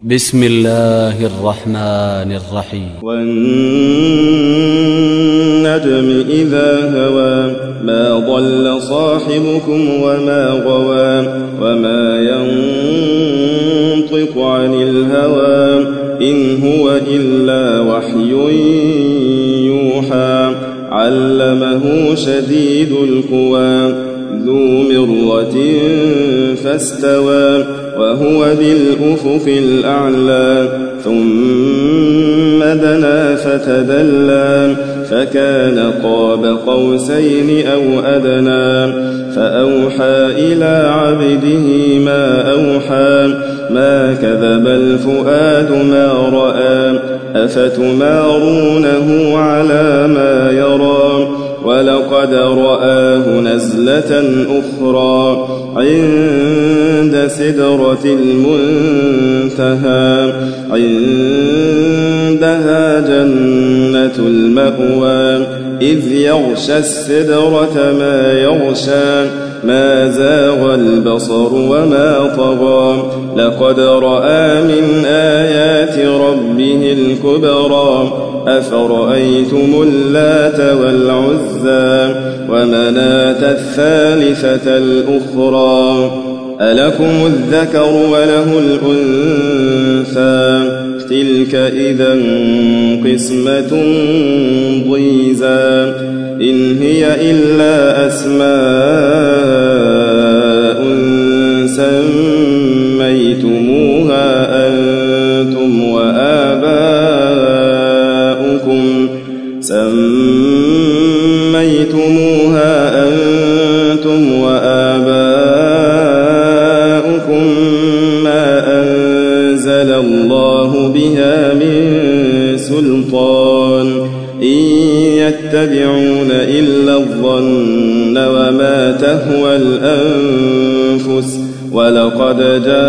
بسم الله الرحمن الرحيم. والنجم إذا هوى ما ضل صاحبكم وما غوى وما ينطق عن الهوى إن هو إلا وحي يوحى علمه شديد القوى ذو مرة فاستوى وهو بالأفق الأعلى ثم دنا فتدلى فكان قاب قوسين أو أدنى فأوحى إلى عبده ما أوحى ما كذب الفؤاد ما رأى أفتمارونه على ما يرى ولقد رآه نزلة أخرى عند سدرة المنتهى عندها جنة المأوى إذ يغشى السدرة ما يغشى ما زاغ البصر وما طغى لقد رأى من آيات ربه الكبرى أفرأيتم اللات والعزى ومناة الثالثة الأخرى ألكم الذكر وله الأنثى تلك إذا قسمة ضيزى إن هي إلا أسماء سميتموها أنتم وآباؤكم ما أنزل الله بها من سلطان إن يتبعون إلا الظن وما تهوى الأنفس ولقد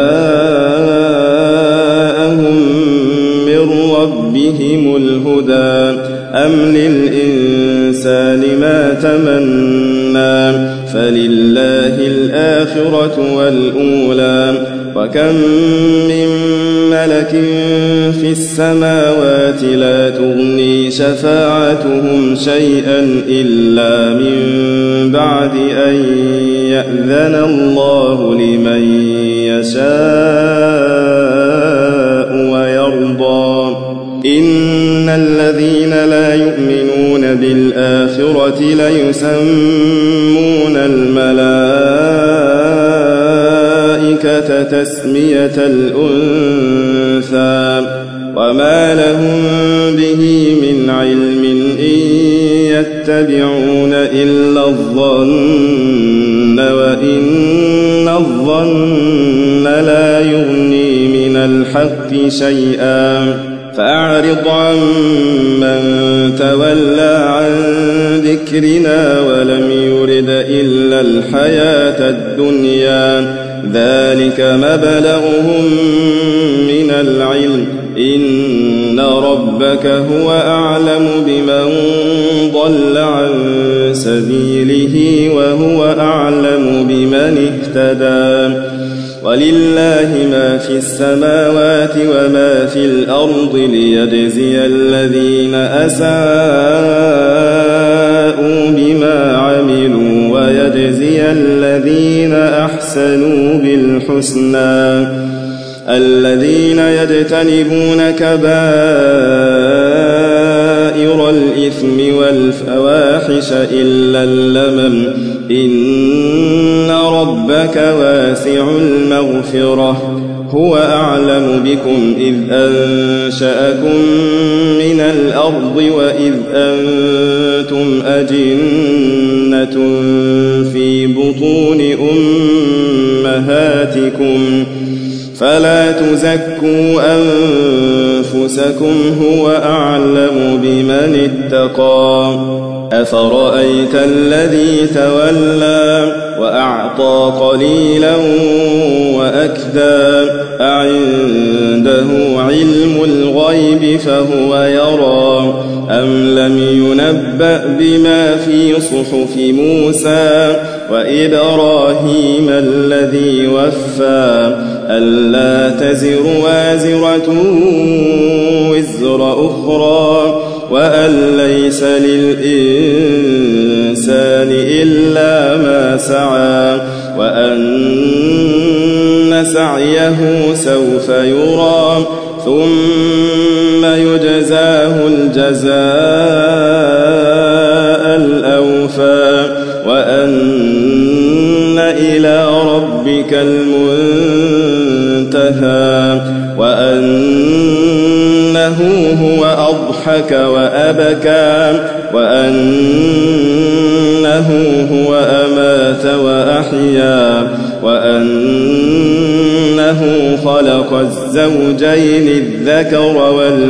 جاءهم من ربهم الهدى أم للإنسان ما تمنى فلله الآخرة والأولى وكم من ملك في السماوات لا تغني شفاعتهم شيئا إلا من بعد أن يأذن الله لمن يشاء ويرضى إن الذين لا يؤمنون بالآخرة ليسمون الملائكة تسمية الأنثى وما لهم به من علم إن يتبعون إلا الظن وإن الظن لا يغني من الحق شيئا فأعرض عن من تولى عن ذكرنا ولم يرد إلا الحياة الدنيا ذلك مبلغهم من العلم إن ربك هو أعلم بمن ضل عن سبيله وهو أعلم بمن اهتدى ولله ما في السماوات وما في الأرض ليجزي الذين أساءوا بما عملوا ويجزي الذين أحسنوا بالحسنى الذين يجتنبون كبائر الإثم والفواحش إلا اللمم إن ربك واسع المغفرة هو أعلم بكم إذ أنشأكم من الأرض وإذ أنتم أجنة في بطون أمهاتكم فلا تزكوا أنفسكم هو أعلم بمن اتقى أفرأيت الذي تولى وأعطى قليلا وأكدى أعنده علم الغيب فهو يرى أم لم ينبأ بما في صحف موسى وإبراهيم الذي وفى ألا تزر وازرة وزر أخرى وأن ليس للإنسان إلا ما سعى وأن سعيه سوف يرى ثم يجزاه الجزاء الأوفى وأن إلى ربك المنتهى وأنه هو أضحك وأبكى وأنه هو أمات وأحيا وأنه خلق الزوجين الذكر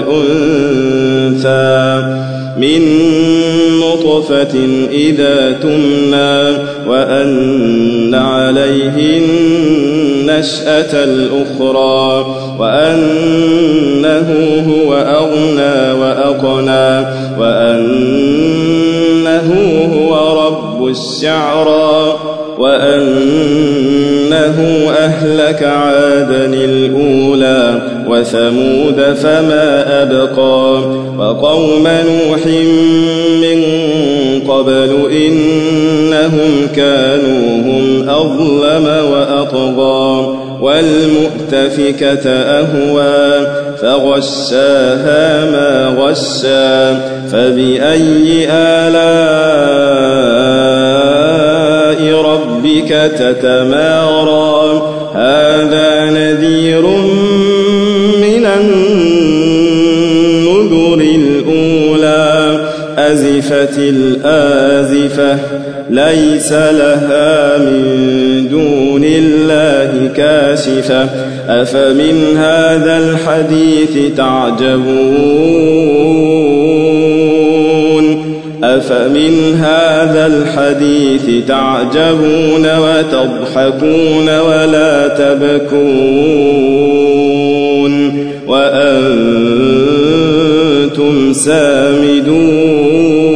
والأنثى من نطفة إذا تمنى وأن عليه النشأة الأخرى وأنه هو أغنى وأقنى وأنه هو رب الشعرى وأنه أهلك عادا الأولى وثمود فما أبقى وقوم نوح من قبل إنهم كانوا هم أظلم وأطغى والمؤتفكة أهوى فغشاها ما غشى فبأي آلاء ربك تتمارى هذا نذير من النذر الأولى أزفت الآزفة ليس لها من دون الله كاشفة أفمن هذا الحديث تعجبون وتضحكون ولا تبكون وأنتم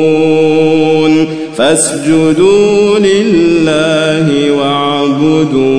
سامدون فاسجدوا لله واعبدوا